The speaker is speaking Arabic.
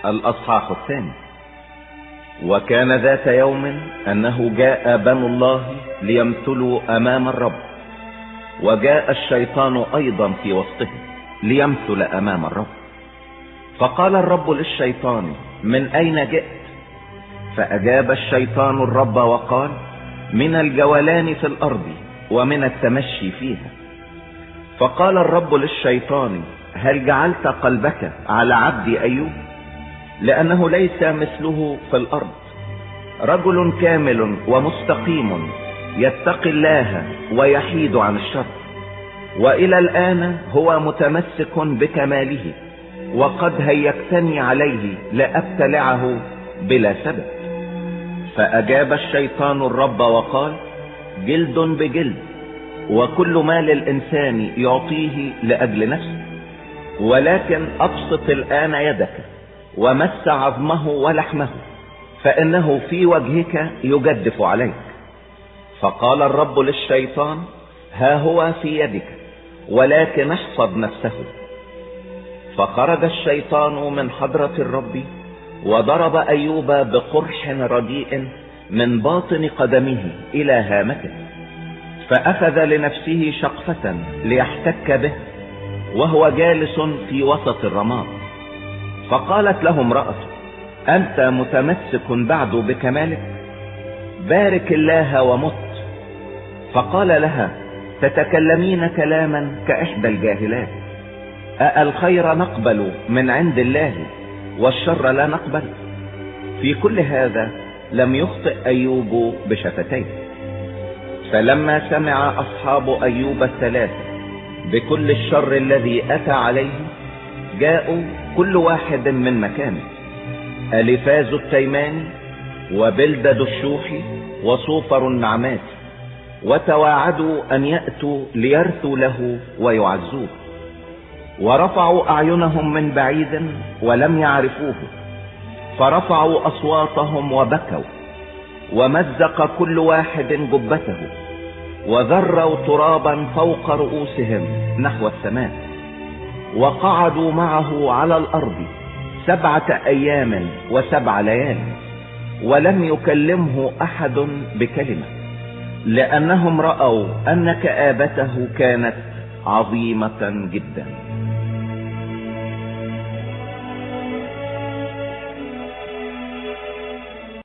الأصحاح الثاني. وكان ذات يوم أنه جاء بنو الله ليمثلوا أمام الرب، وجاء الشيطان أيضا في وسطهم ليمثل أمام الرب. فقال الرب للشيطان: من أين جئت؟ فأجاب الشيطان الرب وقال: من الجولان في الأرض ومن التمشي فيها. فقال الرب للشيطان: هل جعلت قلبك على عبدي أيوب؟ لأنه ليس مثله في الأرض، رجل كامل ومستقيم يتقي الله ويحيد عن الشر. وإلى الآن هو متمسك بكماله، وقد هيجتني عليه لأبتلعه بلا سبب. فأجاب الشيطان الرب وقال: جلد بجلد، وكل ما للإنسان يعطيه لأجل نفسه. ولكن أبسط الآن يدك ومس عظمه ولحمه، فإنه في وجهك يجدف عليك. فقال الرب للشيطان: ها هو في يدك، ولكن احفظ نفسه. فخرج الشيطان من حضرة الرب وضرب أيوب بقرح رديء من باطن قدمه إلى هامته، فأخذ لنفسه شقفة ليحتك به وهو جالس في وسط الرماد. فقالت له امرأته: أنت متمسك بعد بكمالك؟ بارك الله ومت. فقال لها: تتكلمين كلاما كإحدى الجاهلات. الخير نقبل من عند الله والشر لا نقبل؟ في كل هذا لم يخطئ أيوب بشفتيه. فلما سمع أصحاب أيوب الثلاثة بكل الشر الذي أتى عليه، جاءوا كل واحد من مكانه، أليفاز التيماني وبلدد الشوحي وصوفر النعمات، وتواعدوا أن يأتوا ليرثوا له ويعزوه. ورفعوا أعينهم من بعيد ولم يعرفوه، فرفعوا أصواتهم وبكوا، ومزق كل واحد جبته، وذروا ترابا فوق رؤوسهم نحو السماء. وقعدوا معه على الأرض 7 أيام و7 ليال، ولم يكلمه أحد بكلمة، لأنهم رأوا أن كآبته كانت عظيمة جدا.